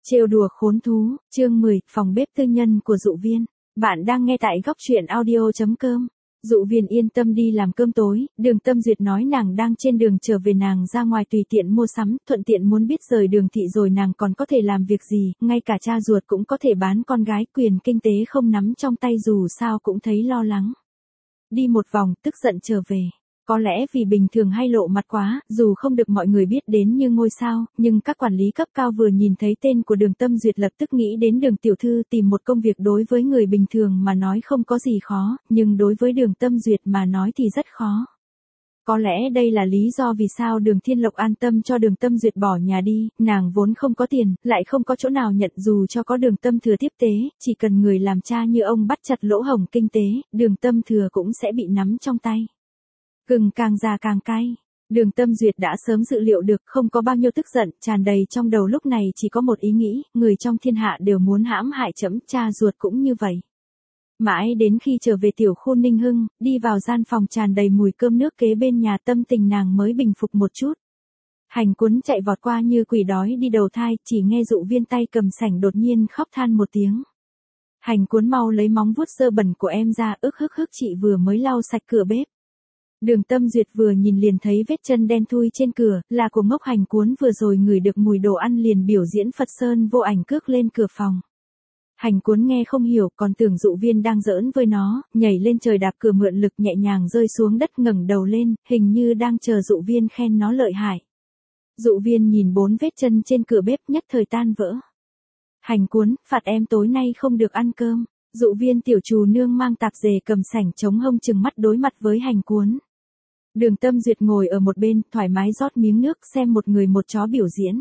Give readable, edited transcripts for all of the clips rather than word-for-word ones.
Trêu đùa khốn thú, chương 10, phòng bếp tư nhân của Dụ Viên. Bạn đang nghe tại góc truyện audio.com. Dụ Viên yên tâm đi làm cơm tối, Đường Tâm Duyệt nói nàng đang trên đường trở về, nàng ra ngoài tùy tiện mua sắm, thuận tiện muốn biết rời Đường thị rồi nàng còn có thể làm việc gì, ngay cả cha ruột cũng có thể bán con gái, quyền kinh tế không nắm trong tay dù sao cũng thấy lo lắng. Đi một vòng, tức giận trở về. Có lẽ vì bình thường hay lộ mặt quá, dù không được mọi người biết đến như ngôi sao, nhưng các quản lý cấp cao vừa nhìn thấy tên của Đường Tâm Duyệt lập tức nghĩ đến Đường tiểu thư. Tìm một công việc đối với người bình thường mà nói không có gì khó, nhưng đối với Đường Tâm Duyệt mà nói thì rất khó. Có lẽ đây là lý do vì sao Đường Thiên Lộc an tâm cho Đường Tâm Duyệt bỏ nhà đi, nàng vốn không có tiền, lại không có chỗ nào nhận, dù cho có Đường Tâm Thừa tiếp tế, chỉ cần người làm cha như ông bắt chặt lỗ hổng kinh tế, Đường Tâm Thừa cũng sẽ bị nắm trong tay. Gừng càng già càng cay. Đường Tâm Duyệt đã sớm dự liệu được, không có bao nhiêu tức giận, tràn đầy trong đầu lúc này chỉ có một ý nghĩ, người trong thiên hạ đều muốn hãm hại trẫm, cha ruột cũng như vậy. Mãi đến khi trở về tiểu khu Ninh Hưng, đi vào gian phòng tràn đầy mùi cơm nước kế bên nhà, tâm tình nàng mới bình phục một chút. Hành Cuốn chạy vọt qua như quỷ đói đi đầu thai, chỉ nghe Dụ Viên tay cầm sảnh đột nhiên khóc than một tiếng. Hành Cuốn mau lấy móng vuốt dơ bẩn của em ra, ức hức chị vừa mới lau sạch cửa bếp. Đường Tâm Duyệt vừa nhìn liền thấy vết chân đen thui trên cửa, là của ngốc Hành Cuốn vừa rồi ngửi được mùi đồ ăn liền biểu diễn Phật Sơn vô ảnh cước lên cửa phòng. Hành Cuốn nghe không hiểu, còn tưởng Dụ Viên đang giỡn với nó, nhảy lên trời đạp cửa mượn lực nhẹ nhàng rơi xuống đất, ngẩng đầu lên, hình như đang chờ Dụ Viên khen nó lợi hại. Dụ Viên nhìn 4 vết chân trên cửa bếp nhất thời tan vỡ. Hành Cuốn, phạt em tối nay không được ăn cơm. Dụ Viên tiểu trù nương mang tạp dề cầm sảnh chống hông chừng mắt đối mặt với Hành Cuốn. Đường Tâm Duyệt ngồi ở một bên, thoải mái rót miếng nước xem một người một chó biểu diễn.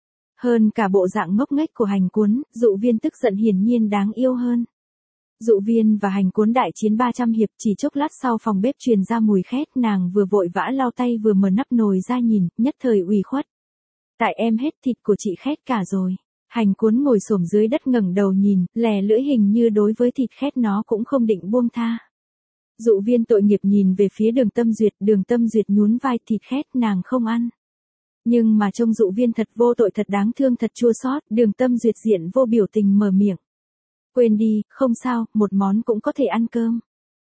Hơn cả bộ dạng ngốc nghếch của Hành Cuốn, Dụ Viên tức giận hiển nhiên đáng yêu hơn. Dụ Viên và Hành Cuốn đại chiến 300 hiệp, chỉ chốc lát sau phòng bếp truyền ra mùi khét, nàng vừa vội vã lau tay vừa mở nắp nồi ra nhìn, nhất thời ủy khuất. Tại em hết thịt của chị khét cả rồi. Hành Cuốn ngồi xổm dưới đất ngẩng đầu nhìn, lè lưỡi hình như đối với thịt khét nó cũng không định buông tha. Dụ Viên tội nghiệp nhìn về phía Đường Tâm Duyệt nhún vai, thịt khét nàng không ăn. Nhưng mà trông Dụ Viên thật vô tội, thật đáng thương, thật chua xót. Đường Tâm Duyệt diện vô biểu tình mở miệng. Quên đi, không sao, một món cũng có thể ăn cơm.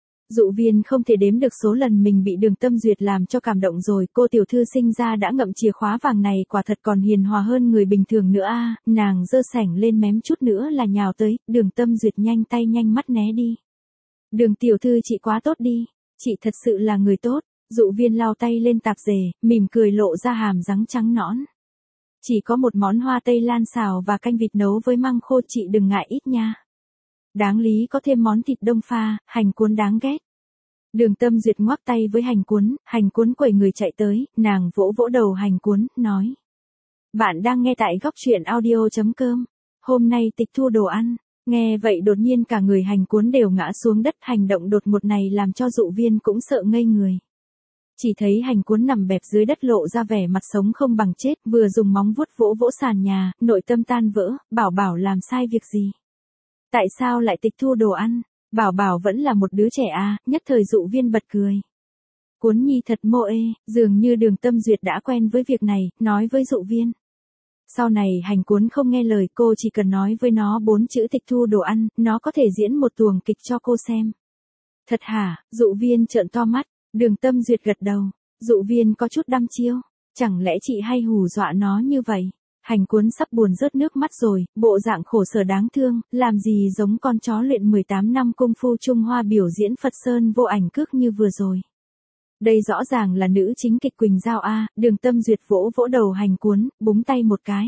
Dụ Viên không thể đếm được số lần mình bị Đường Tâm Duyệt làm cho cảm động rồi, cô tiểu thư sinh ra đã ngậm chìa khóa vàng này quả thật còn hiền hòa hơn người bình thường nữa a. Nàng giơ sảnh lên mém chút nữa là nhào tới, Đường Tâm Duyệt nhanh tay nhanh mắt né đi. Đường tiểu thư chị quá tốt đi, chị thật sự là người tốt. Dụ Viên lau tay lên tạp dề, mỉm cười lộ ra hàm răng trắng nõn. Chỉ có một món hoa tây lan xào và canh vịt nấu với măng khô, chị đừng ngại ít nha. Đáng lý có thêm món thịt đông pha, Hành Cuốn đáng ghét. Đường Tâm Duyệt ngoắc tay với Hành Cuốn quẩy người chạy tới, nàng vỗ vỗ đầu Hành Cuốn, nói. Bạn đang nghe tại góc truyện audio.com. Hôm nay tịch thu đồ ăn. Nghe vậy đột nhiên cả người Hành Cuốn đều ngã xuống đất, hành động đột ngột này làm cho Dụ Viên cũng sợ ngây người. Chỉ thấy Hành Cuốn nằm bẹp dưới đất lộ ra vẻ mặt sống không bằng chết, vừa dùng móng vuốt vỗ vỗ sàn nhà, nội tâm tan vỡ, Bảo làm sai việc gì? Tại sao lại tịch thu đồ ăn? Bảo vẫn là một đứa trẻ à, nhất thời Dụ Viên bật cười. Cuốn nhi thật mô ê, dường như Đường Tâm Duyệt đã quen với việc này, nói với Dụ Viên. Sau này Hành Cuốn không nghe lời cô, chỉ cần nói với nó 4 chữ tịch thu đồ ăn, nó có thể diễn một tuồng kịch cho cô xem. Thật hả? Dụ Viên trợn to mắt. Đường Tâm Duyệt gật đầu. Dụ Viên có chút đăm chiêu. Chẳng lẽ chị hay hù dọa nó như vậy? Hành Cuốn sắp buồn rớt nước mắt rồi, bộ dạng khổ sở đáng thương, làm gì giống con chó luyện 18 năm công phu Trung Hoa biểu diễn Phật Sơn vô ảnh cước như vừa rồi. Đây rõ ràng là nữ chính kịch Quỳnh Giao a. Đường Tâm Duyệt vỗ vỗ đầu Hành Cuốn, búng tay một cái.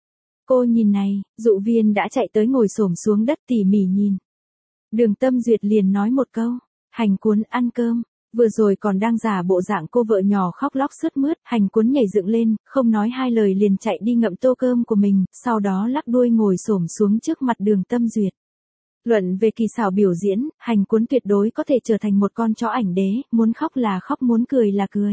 Cô nhìn này. Dụ Viên đã chạy tới ngồi xổm xuống đất tỉ mỉ nhìn. Đường Tâm Duyệt liền nói một câu. Hành Cuốn ăn cơm. Vừa rồi còn đang giả bộ dạng cô vợ nhỏ khóc lóc sướt mướt, Hành Cuốn nhảy dựng lên, không nói hai lời liền chạy đi ngậm tô cơm của mình, sau đó lắc đuôi ngồi xổm xuống trước mặt Đường Tâm Duyệt. Luận về kỳ xảo biểu diễn, Hành Cuốn tuyệt đối có thể trở thành một con chó ảnh đế, muốn khóc là khóc, muốn cười là cười.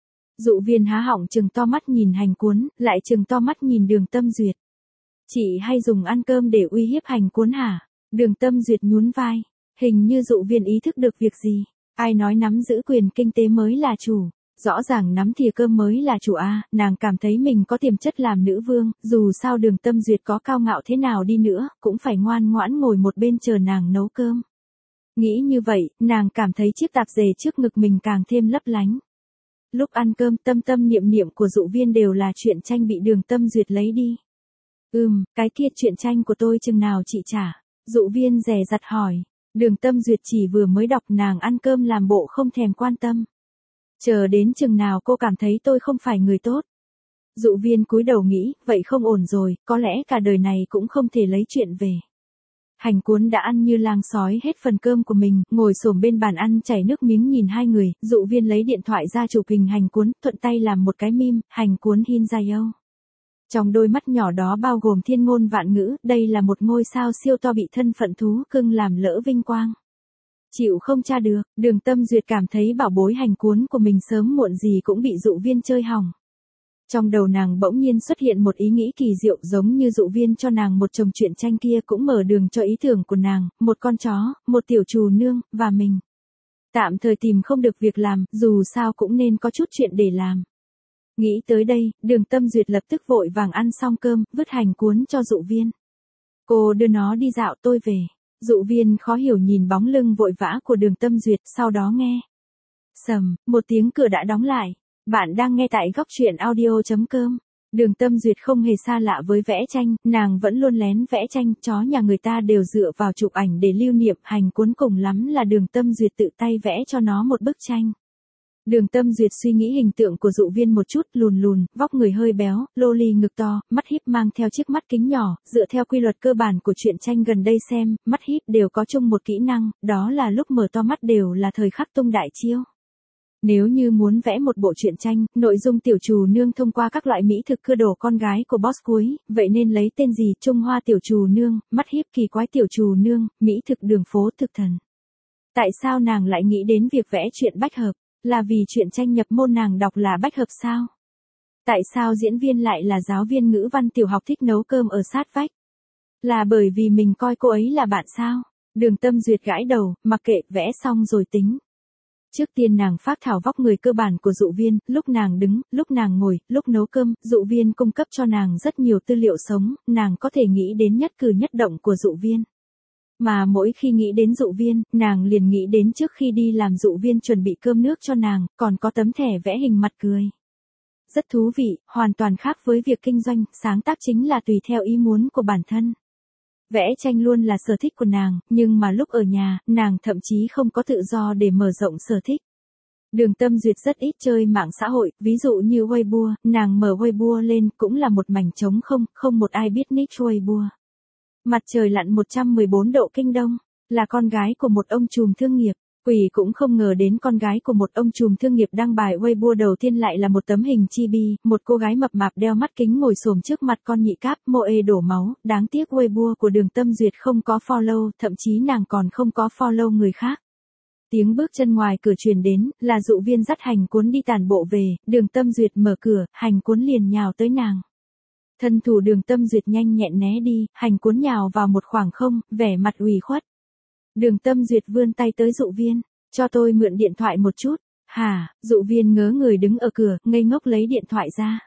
Dụ Viên há họng trừng to mắt nhìn Hành Cuốn, lại trừng to mắt nhìn Đường Tâm Duyệt. Chị hay dùng ăn cơm để uy hiếp Hành Cuốn hả? Đường Tâm Duyệt nhún vai, hình như Dụ Viên ý thức được việc gì. Ai nói nắm giữ quyền kinh tế mới là chủ. Rõ ràng nắm thìa cơm mới là chủ a, nàng cảm thấy mình có tiềm chất làm nữ vương, dù sao Đường Tâm Duyệt có cao ngạo thế nào đi nữa, cũng phải ngoan ngoãn ngồi một bên chờ nàng nấu cơm. Nghĩ như vậy, nàng cảm thấy chiếc tạp dề trước ngực mình càng thêm lấp lánh. Lúc ăn cơm tâm tâm niệm niệm của Dụ Viên đều là truyện tranh bị Đường Tâm Duyệt lấy đi. Cái kia truyện tranh của tôi chừng nào chị trả? Dụ Viên dè dặt hỏi. Đường Tâm Duyệt chỉ vừa mới đọc, nàng ăn cơm làm bộ không thèm quan tâm. Chờ đến chừng nào cô cảm thấy tôi không phải người tốt? Dụ Viên cúi đầu nghĩ, vậy không ổn rồi, có lẽ cả đời này cũng không thể lấy chuyện về. Hành Cuốn đã ăn như lang sói hết phần cơm của mình, ngồi xổm bên bàn ăn chảy nước miếng nhìn hai người, Dụ Viên lấy điện thoại ra chụp hình Hành Cuốn, thuận tay làm một cái meme, Hành Cuốn Hinjayo. Trong đôi mắt nhỏ đó bao gồm thiên ngôn vạn ngữ, đây là một ngôi sao siêu to bị thân phận thú cưng làm lỡ vinh quang. Chịu không tra được, Đường Tâm Duyệt cảm thấy bảo bối Hành Cuốn của mình sớm muộn gì cũng bị Dụ Viên chơi hỏng. Trong đầu nàng bỗng nhiên xuất hiện một ý nghĩ kỳ diệu, giống như Dụ Viên cho nàng một chồng truyện tranh kia cũng mở đường cho ý tưởng của nàng, một con chó, một tiểu trù nương, và mình. Tạm thời tìm không được việc làm, dù sao cũng nên có chút chuyện để làm. Nghĩ tới đây, Đường Tâm Duyệt lập tức vội vàng ăn xong cơm, vứt Hành Cuốn cho Dụ Viên. Cô đưa nó đi dạo, tôi về. Dụ Viên khó hiểu nhìn bóng lưng vội vã của Đường Tâm Duyệt, sau đó nghe. Sầm, một tiếng cửa đã đóng lại. Bạn đang nghe tại góc truyện audio.com. Đường Tâm Duyệt không hề xa lạ với vẽ tranh, nàng vẫn luôn lén vẽ tranh, chó nhà người ta đều dựa vào chụp ảnh để lưu niệm, Hành Cuốn cùng lắm là Đường Tâm Duyệt tự tay vẽ cho nó một bức tranh. Đường Tâm Duyệt suy nghĩ hình tượng của Dụ Viên một chút, lùn lùn, vóc người hơi béo, lô ly ngực to, mắt híp mang theo chiếc mắt kính nhỏ, dựa theo quy luật cơ bản của truyện tranh gần đây xem, mắt híp đều có chung một kỹ năng, đó là lúc mở to mắt đều là thời khắc tung đại chiêu. Nếu như muốn vẽ một bộ truyện tranh, nội dung tiểu trù nương thông qua các loại mỹ thực cưa đổ con gái của boss cuối, vậy nên lấy tên gì? Trung Hoa tiểu trù nương, mắt híp kỳ quái tiểu trù nương, mỹ thực đường phố thực thần. Tại sao nàng lại nghĩ đến việc vẽ truyện bách hợp? Là vì truyện tranh nhập môn nàng đọc là bách hợp sao? Tại sao diễn viên lại là giáo viên ngữ văn tiểu học thích nấu cơm ở sát vách? Là bởi vì mình coi cô ấy là bạn sao? Đường Tâm Duyệt gãi đầu, mặc kệ, vẽ xong rồi tính. Trước tiên nàng phác thảo vóc người cơ bản của Dụ Viên, lúc nàng đứng, lúc nàng ngồi, lúc nấu cơm, Dụ Viên cung cấp cho nàng rất nhiều tư liệu sống, nàng có thể nghĩ đến nhất cử nhất động của Dụ Viên. Mà mỗi khi nghĩ đến Dụ Viên, nàng liền nghĩ đến trước khi đi làm Dụ Viên chuẩn bị cơm nước cho nàng, còn có tấm thẻ vẽ hình mặt cười. Rất thú vị, hoàn toàn khác với việc kinh doanh, sáng tác chính là tùy theo ý muốn của bản thân. Vẽ tranh luôn là sở thích của nàng, nhưng mà lúc ở nhà, nàng thậm chí không có tự do để mở rộng sở thích. Đường Tâm Duyệt rất ít chơi mạng xã hội, ví dụ như Weibo, nàng mở Weibo lên cũng là một mảnh trống không, không một ai biết nick Weibo. Mặt trời lặn 114 độ kinh đông, là con gái của một ông trùm thương nghiệp. Quỷ cũng không ngờ đến con gái của một ông trùm thương nghiệp đăng bài Weibo đầu tiên lại là một tấm hình chibi, một cô gái mập mạp đeo mắt kính ngồi xổm trước mặt con nhị cáp, moe đổ máu, đáng tiếc Weibo của Đường Tâm Duyệt không có follow, thậm chí nàng còn không có follow người khác. Tiếng bước chân ngoài cửa truyền đến, là Dụ Viên dắt Hành Cuốn đi tản bộ về, Đường Tâm Duyệt mở cửa, Hành Cuốn liền nhào tới nàng. Thân thủ Đường Tâm Duyệt nhanh nhẹn né đi, Hành Cuốn nhào vào một khoảng không, vẻ mặt ủy khuất. Đường Tâm Duyệt vươn tay tới Dụ Viên, cho tôi mượn điện thoại một chút. Hả? Dụ Viên ngớ người đứng ở cửa, ngây ngốc lấy điện thoại ra.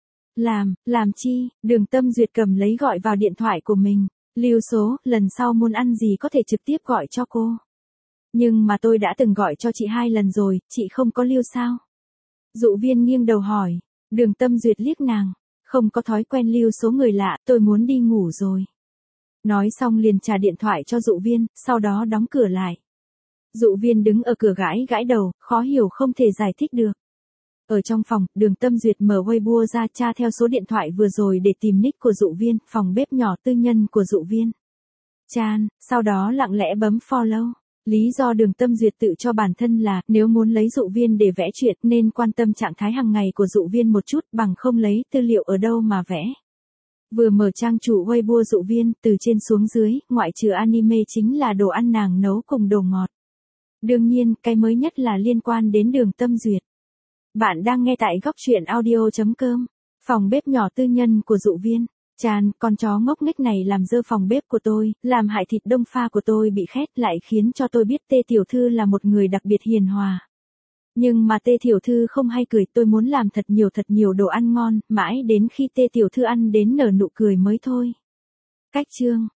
Làm chi? Đường Tâm Duyệt cầm lấy gọi vào điện thoại của mình. Lưu số, lần sau muốn ăn gì có thể trực tiếp gọi cho cô. Nhưng mà tôi đã từng gọi cho chị 2 lần rồi, chị không có lưu sao? Dụ Viên nghiêng đầu hỏi. Đường Tâm Duyệt liếc nàng. Không có thói quen lưu số người lạ, tôi muốn đi ngủ rồi. Nói xong liền trả điện thoại cho Dụ Viên, sau đó đóng cửa lại. Dụ Viên đứng ở cửa gãi đầu, khó hiểu không thể giải thích được. Ở trong phòng, Đường Tâm Duyệt mở Weibo ra tra theo số điện thoại vừa rồi để tìm nick của Dụ Viên, phòng bếp nhỏ tư nhân của Dụ Viên. Chan, sau đó lặng lẽ bấm follow. Lý do Đường Tâm Duyệt tự cho bản thân là, nếu muốn lấy Dụ Viên để vẽ chuyện nên quan tâm trạng thái hàng ngày của Dụ Viên một chút, bằng không lấy tư liệu ở đâu mà vẽ. Vừa mở trang chủ Weibo Dụ Viên, từ trên xuống dưới, ngoại trừ anime chính là đồ ăn nàng nấu cùng đồ ngọt. Đương nhiên, cái mới nhất là liên quan đến Đường Tâm Duyệt. Bạn đang nghe tại góc truyện audio.com. Phòng bếp nhỏ tư nhân của Dụ Viên. Chan, con chó ngốc nghếch này làm dơ phòng bếp của tôi, làm hại thịt đông pha của tôi bị khét, lại khiến cho tôi biết Tê tiểu thư là một người đặc biệt hiền hòa. Nhưng mà Tê tiểu thư không hay cười, tôi muốn làm thật nhiều đồ ăn ngon, mãi đến khi Tê tiểu thư ăn đến nở nụ cười mới thôi. Cách chương